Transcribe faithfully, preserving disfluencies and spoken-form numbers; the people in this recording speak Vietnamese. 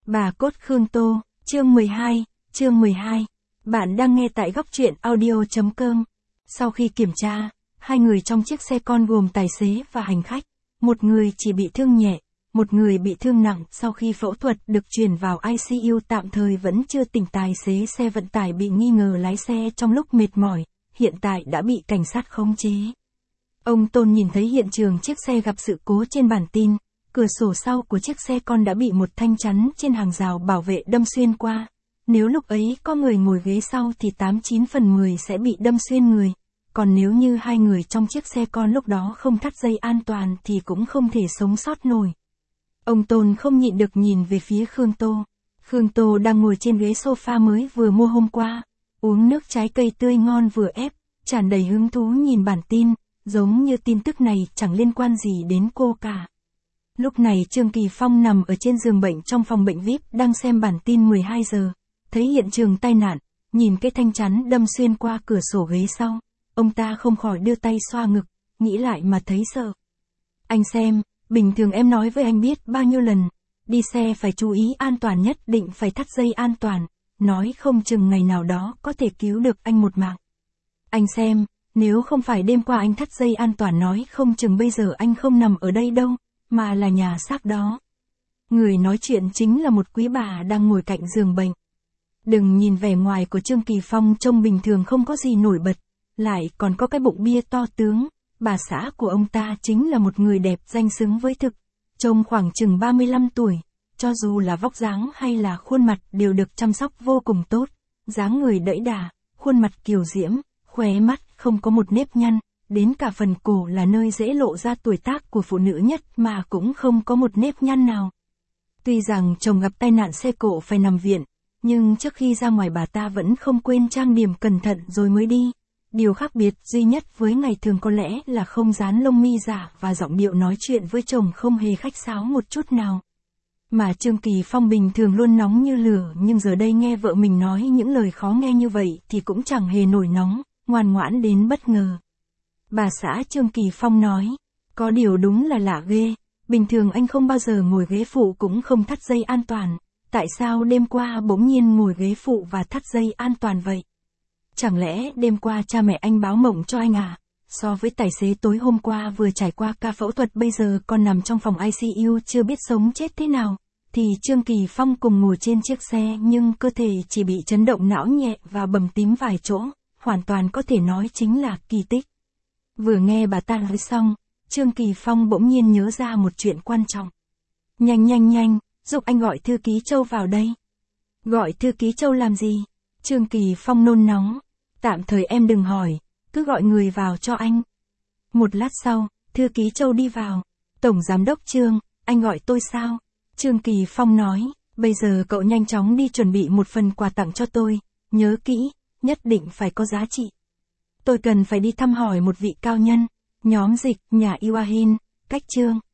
Bà cốt Khương Tô, chương mười hai, chương mười hai. Bạn đang nghe tại góc truyện audio chấm com. Sau khi kiểm tra, hai người trong chiếc xe con gồm tài xế và hành khách. Một người chỉ bị thương nhẹ, một người bị thương nặng sau khi phẫu thuật được chuyển vào i xê u tạm thời vẫn chưa tỉnh. Tài xế xe vận tải bị nghi ngờ lái xe trong lúc mệt mỏi, hiện tại đã bị cảnh sát khống chế. Ông Tôn nhìn thấy hiện trường chiếc xe gặp sự cố trên bản tin. Cửa sổ sau của chiếc xe con đã bị một thanh chắn trên hàng rào bảo vệ đâm xuyên qua. Nếu lúc ấy có người ngồi ghế sau thì tám chín phần mười sẽ bị đâm xuyên người. Còn nếu như hai người trong chiếc xe con lúc đó không thắt dây an toàn thì cũng không thể sống sót nổi. Ông Tôn không nhịn được nhìn về phía Khương Tô. Khương Tô đang ngồi trên ghế sofa mới vừa mua hôm qua, uống nước trái cây tươi ngon vừa ép, tràn đầy hứng thú nhìn bản tin, giống như tin tức này chẳng liên quan gì đến cô cả. Lúc này Trương Kỳ Phong nằm ở trên giường bệnh trong phòng bệnh vi ai pi đang xem bản tin mười hai giờ, thấy hiện trường tai nạn, nhìn cái thanh chắn đâm xuyên qua cửa sổ ghế sau, ông ta không khỏi đưa tay xoa ngực, nghĩ lại mà thấy sợ. Anh xem, bình thường em nói với anh biết bao nhiêu lần, đi xe phải chú ý an toàn, nhất định phải thắt dây an toàn, nói không chừng ngày nào đó có thể cứu được anh một mạng. Anh xem, nếu không phải đêm qua anh thắt dây an toàn nói không chừng bây giờ anh không nằm ở đây đâu, mà là nhà xác đó. Người nói chuyện chính là một quý bà đang ngồi cạnh giường bệnh. Đừng nhìn vẻ ngoài của Trương Kỳ Phong trông bình thường không có gì nổi bật, lại còn có cái bụng bia to tướng, bà xã của ông ta chính là một người đẹp danh xứng với thực, trông khoảng chừng ba mươi lăm tuổi, cho dù là vóc dáng hay là khuôn mặt đều được chăm sóc vô cùng tốt, dáng người đẫy đà, khuôn mặt kiều diễm, khóe mắt không có một nếp nhăn. Đến cả phần cổ là nơi dễ lộ ra tuổi tác của phụ nữ nhất mà cũng không có một nếp nhăn nào. Tuy rằng chồng gặp tai nạn xe cộ phải nằm viện, nhưng trước khi ra ngoài bà ta vẫn không quên trang điểm cẩn thận rồi mới đi. Điều khác biệt duy nhất với ngày thường có lẽ là không dán lông mi giả và giọng điệu nói chuyện với chồng không hề khách sáo một chút nào. Mà Trương Kỳ Phong bình thường luôn nóng như lửa, nhưng giờ đây nghe vợ mình nói những lời khó nghe như vậy thì cũng chẳng hề nổi nóng, ngoan ngoãn đến bất ngờ. Bà xã Trương Kỳ Phong nói, có điều đúng là lạ ghê, bình thường anh không bao giờ ngồi ghế phụ cũng không thắt dây an toàn, tại sao đêm qua bỗng nhiên ngồi ghế phụ và thắt dây an toàn vậy? Chẳng lẽ đêm qua cha mẹ anh báo mộng cho anh à? So với tài xế tối hôm qua vừa trải qua ca phẫu thuật bây giờ còn nằm trong phòng i xê u chưa biết sống chết thế nào, thì Trương Kỳ Phong cùng ngồi trên chiếc xe nhưng cơ thể chỉ bị chấn động não nhẹ và bầm tím vài chỗ, hoàn toàn có thể nói chính là kỳ tích. Vừa nghe bà ta nói xong, Trương Kỳ Phong bỗng nhiên nhớ ra một chuyện quan trọng. Nhanh nhanh nhanh, giúp anh gọi thư ký Châu vào đây. Gọi thư ký Châu làm gì? Trương Kỳ Phong nôn nóng. Tạm thời em đừng hỏi, cứ gọi người vào cho anh. Một lát sau, thư ký Châu đi vào. Tổng giám đốc Trương, anh gọi tôi sao? Trương Kỳ Phong nói, bây giờ cậu nhanh chóng đi chuẩn bị một phần quà tặng cho tôi, nhớ kỹ, nhất định phải có giá trị. Tôi cần phải đi thăm hỏi một vị cao nhân, nhóm dịch, nhà Iwahin, cách Trương.